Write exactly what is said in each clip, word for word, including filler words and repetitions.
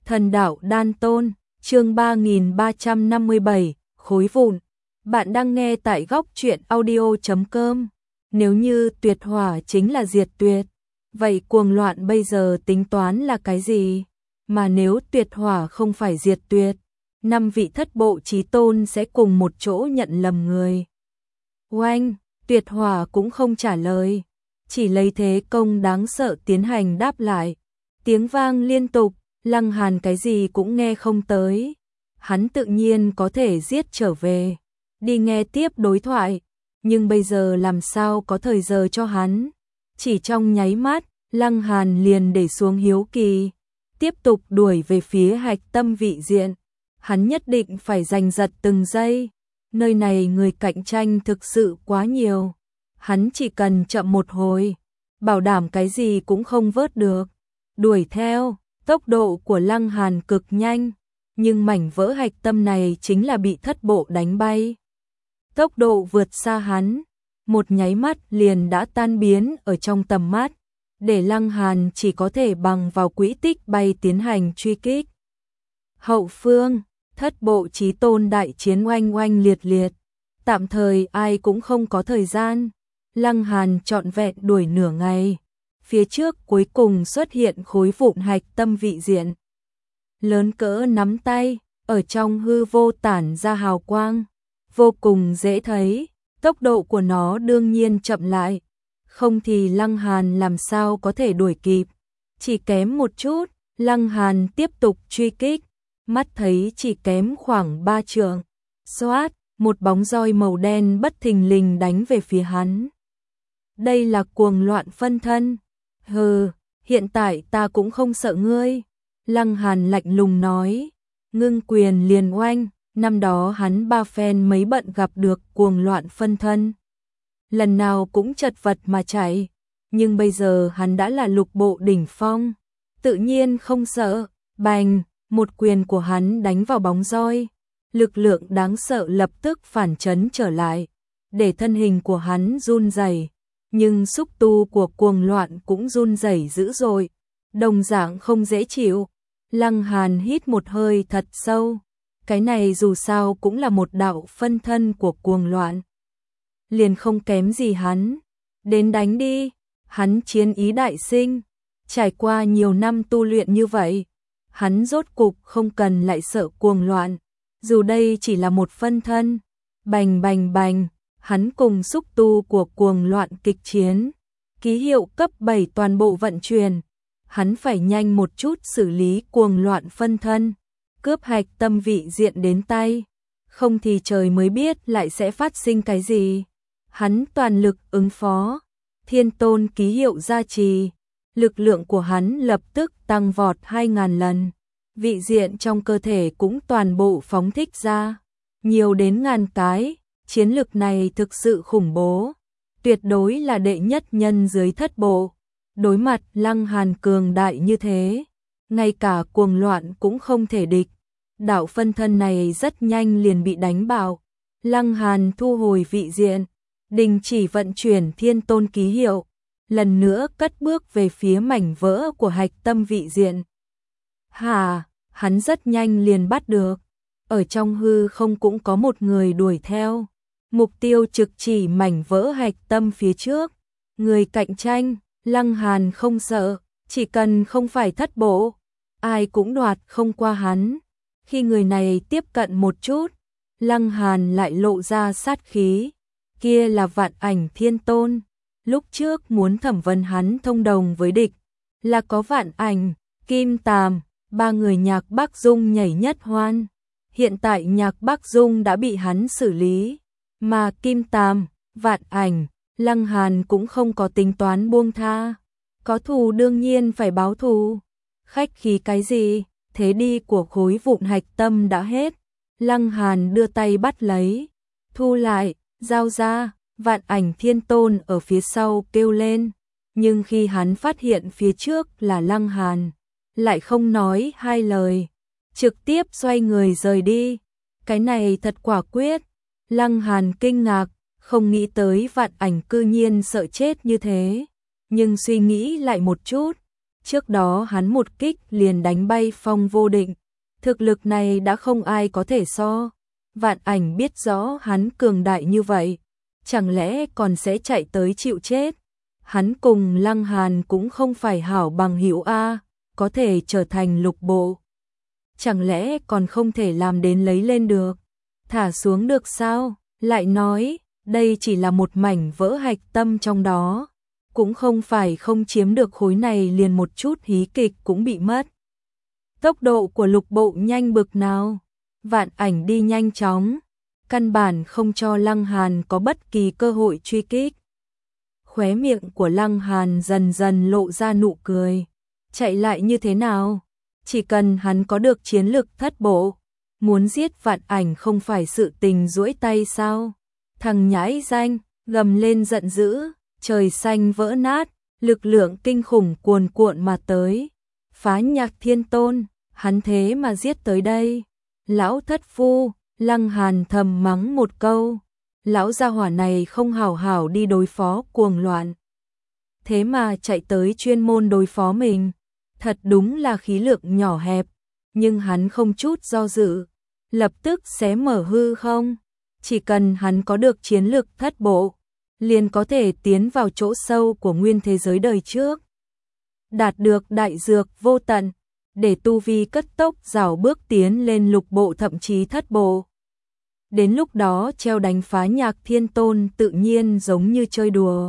Thần đạo đan tôn, chương ba nghìn ba trăm năm mươi bảy, khối vụn. Bạn đang nghe tại góc truyện audio chấm com. Nếu như tuyệt hỏa chính là diệt tuyệt, vậy cuồng loạn bây giờ tính toán là cái gì? Mà nếu tuyệt hỏa không phải diệt tuyệt, năm vị thất bộ chí tôn sẽ cùng một chỗ nhận lầm người. Oanh, tuyệt hỏa cũng không trả lời, chỉ lấy thế công đáng sợ tiến hành đáp lại. Tiếng vang liên tục, Lăng Hàn cái gì cũng nghe không tới. Hắn tự nhiên có thể giết trở về, đi nghe tiếp đối thoại, nhưng bây giờ làm sao có thời giờ cho hắn. Chỉ trong nháy mắt, Lăng Hàn liền để xuống hiếu kỳ, tiếp tục đuổi về phía hạch tâm vị diện. Hắn nhất định phải giành giật từng giây, nơi này người cạnh tranh thực sự quá nhiều. Hắn chỉ cần chậm một hồi, bảo đảm cái gì cũng không vớt được. Đuổi theo, tốc độ của Lăng Hàn cực nhanh, nhưng mảnh vỡ hạch tâm này chính là bị thất bộ đánh bay. Tốc độ vượt xa hắn, một nháy mắt liền đã tan biến ở trong tầm mắt, để Lăng Hàn chỉ có thể bằng vào quỹ tích bay tiến hành truy kích. Hậu phương, thất bộ chí tôn đại chiến oanh oanh liệt liệt, tạm thời ai cũng không có thời gian. Lăng Hàn trọn vẹn đuổi nửa ngày, phía trước cuối cùng xuất hiện khối vụn hạch tâm vị diện. Lớn cỡ nắm tay, ở trong hư vô tản ra hào quang, vô cùng dễ thấy, tốc độ của nó đương nhiên chậm lại, không thì Lăng Hàn làm sao có thể đuổi kịp. Chỉ kém một chút, Lăng Hàn tiếp tục truy kích, mắt thấy chỉ kém khoảng ba trượng. Xoát, một bóng roi màu đen bất thình lình đánh về phía hắn. Đây là cuồng loạn phân thân. Hừ, hiện tại ta cũng không sợ ngươi. Lăng Hàn lạnh lùng nói, ngưng quyền liền oanh. Năm đó hắn ba phen mấy bận gặp được cuồng loạn phân thân, lần nào cũng chật vật mà chạy, nhưng bây giờ hắn đã là lục bộ đỉnh phong, tự nhiên không sợ. Bành, một quyền của hắn đánh vào bóng roi, lực lượng đáng sợ lập tức phản chấn trở lại, để thân hình của hắn run rẩy, nhưng xúc tu của cuồng loạn cũng run rẩy dữ dội, đồng dạng không dễ chịu. Lăng Hàn hít một hơi thật sâu, cái này dù sao cũng là một đạo phân thân của cuồng loạn, liền không kém gì hắn. Đến đánh đi, hắn chiến ý đại sinh, trải qua nhiều năm tu luyện như vậy, hắn rốt cục không cần lại sợ cuồng loạn, dù đây chỉ là một phân thân. Bành bành bành, hắn cùng xúc tu của cuồng loạn kịch chiến, ký hiệu cấp bảy toàn bộ vận chuyển, hắn phải nhanh một chút xử lý cuồng loạn phân thân, cướp hạch tâm vị diện đến tay, không thì trời mới biết lại sẽ phát sinh cái gì. Hắn toàn lực ứng phó, thiên tôn ký hiệu gia trì, lực lượng của hắn lập tức tăng vọt hai ngàn lần, vị diện trong cơ thể cũng toàn bộ phóng thích ra, nhiều đến ngàn cái. Chiến lực này thực sự khủng bố, tuyệt đối là đệ nhất nhân dưới thất bộ. Đối mặt Lăng Hàn cường đại như thế, ngay cả cuồng loạn cũng không thể địch. Đạo phân thân này rất nhanh liền bị đánh bạo. Lăng Hàn thu hồi vị diện, đình chỉ vận chuyển thiên tôn ký hiệu, lần nữa cất bước về phía mảnh vỡ của hạch tâm vị diện. Hà, hắn rất nhanh liền bắt được. Ở trong hư không cũng có một người đuổi theo, mục tiêu trực chỉ mảnh vỡ hạch tâm phía trước. Người cạnh tranh, Lăng Hàn không sợ, chỉ cần không phải thất bộ, ai cũng đoạt không qua hắn. Khi người này tiếp cận một chút, Lăng Hàn lại lộ ra sát khí. Kia là Vạn Ảnh Thiên Tôn, lúc trước muốn thẩm vấn hắn thông đồng với địch, là có Vạn Ảnh, Kim Tàm, ba người Nhạc Bắc Dung nhảy nhất hoan. Hiện tại Nhạc Bắc Dung đã bị hắn xử lý, mà Kim Tàm, Vạn Ảnh, Lăng Hàn cũng không có tính toán buông tha. Có thù đương nhiên phải báo thù, khách khí cái gì, thế đi của khối vụn hạch tâm đã hết. Lăng Hàn đưa tay bắt lấy, thu lại, giao ra. Vạn Ảnh Thiên Tôn ở phía sau kêu lên, nhưng khi hắn phát hiện phía trước là Lăng Hàn, lại không nói hai lời, trực tiếp xoay người rời đi. Cái này thật quả quyết. Lăng Hàn kinh ngạc, không nghĩ tới Vạn Ảnh cư nhiên sợ chết như thế, nhưng suy nghĩ lại một chút, Trước đó hắn một kích liền đánh bay Phong Vô Định, thực lực này đã không ai có thể so. Vạn Ảnh biết rõ hắn cường đại như vậy, chẳng lẽ còn sẽ chạy tới chịu chết. Hắn cùng Lăng Hàn cũng không phải hảo bằng hữu a, có thể trở thành lục bộ. Chẳng lẽ còn không thể làm đến lấy lên được, thả xuống được sao? Lại nói, đây chỉ là một mảnh vỡ hạch tâm trong đó, cũng không phải không chiếm được khối này liền một chút hí kịch cũng bị mất. Tốc độ của lục bộ nhanh bực nào, Vạn Ảnh đi nhanh chóng, căn bản không cho Lăng Hàn có bất kỳ cơ hội truy kích. Khóe miệng của Lăng Hàn dần dần lộ ra nụ cười, chạy lại như thế nào? Chỉ cần hắn có được chiến lực thất bộ, muốn giết Vạn Ảnh không phải sự tình duỗi tay sao? Thằng nhãi danh, gầm lên giận dữ, trời xanh vỡ nát, lực lượng kinh khủng cuồn cuộn mà tới. Phá Nhạc Thiên Tôn, hắn thế mà giết tới đây. Lão thất phu, Lăng Hàn thầm mắng một câu. Lão gia hỏa này không hảo hảo đi đối phó cuồng loạn, thế mà chạy tới chuyên môn đối phó mình. Thật đúng là khí lượng nhỏ hẹp, nhưng hắn không chút do dự, lập tức xé mở hư không. Chỉ cần hắn có được chiến lực thất bộ, liền có thể tiến vào chỗ sâu của nguyên thế giới đời trước, đạt được đại dược vô tận, để tu vi cất tốc rảo bước tiến lên lục bộ thậm chí thất bộ. Đến lúc đó treo đánh Phá Nhạc Thiên Tôn tự nhiên giống như chơi đùa.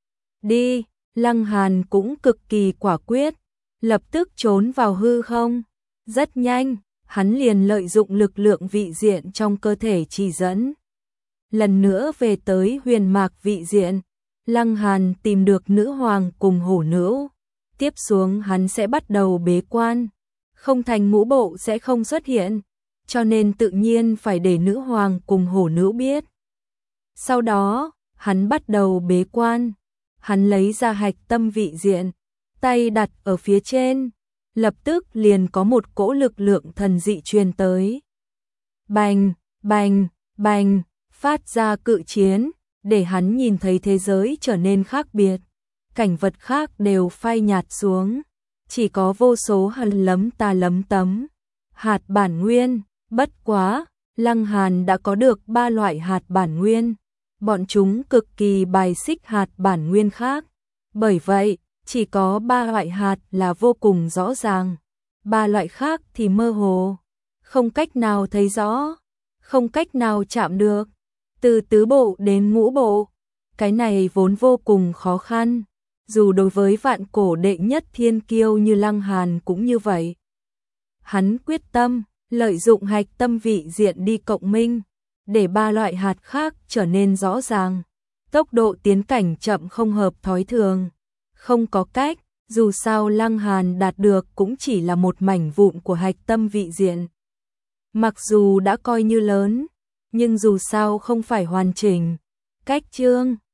Đi, Lăng Hàn cũng cực kỳ quả quyết, lập tức trốn vào hư không. Rất nhanh, hắn liền lợi dụng lực lượng vị diện trong cơ thể chỉ dẫn. Lần nữa về tới huyền mạc vị diện, Lăng Hàn tìm được nữ hoàng cùng hổ nữ. Tiếp xuống hắn sẽ bắt đầu bế quan, không thành ngũ bộ sẽ không xuất hiện, cho nên tự nhiên phải để nữ hoàng cùng hổ nữ biết. Sau đó, hắn bắt đầu bế quan, hắn lấy ra hạch tâm vị diện, tay đặt ở phía trên, lập tức liền có một cỗ lực lượng thần dị truyền tới. Bành, bành, bành, phát ra cự chiến, để hắn nhìn thấy thế giới trở nên khác biệt. Cảnh vật khác đều phai nhạt xuống, chỉ có vô số hạt lấm ta lấm tấm. Hạt bản nguyên, bất quá, Lăng Hàn đã có được ba loại hạt bản nguyên. Bọn chúng cực kỳ bài xích hạt bản nguyên khác. Bởi vậy, chỉ có ba loại hạt là vô cùng rõ ràng. Ba loại khác thì mơ hồ, không cách nào thấy rõ, không cách nào chạm được. Từ tứ bộ đến ngũ bộ, cái này vốn vô cùng khó khăn. Dù đối với vạn cổ đệ nhất thiên kiêu như Lăng Hàn cũng như vậy. Hắn quyết tâm, lợi dụng hạch tâm vị diện đi cộng minh, để ba loại hạt khác trở nên rõ ràng. Tốc độ tiến cảnh chậm không hợp thói thường. Không có cách, dù sao Lăng Hàn đạt được cũng chỉ là một mảnh vụn của hạch tâm vị diện. Mặc dù đã coi như lớn, nhưng dù sao không phải hoàn chỉnh. Cách chương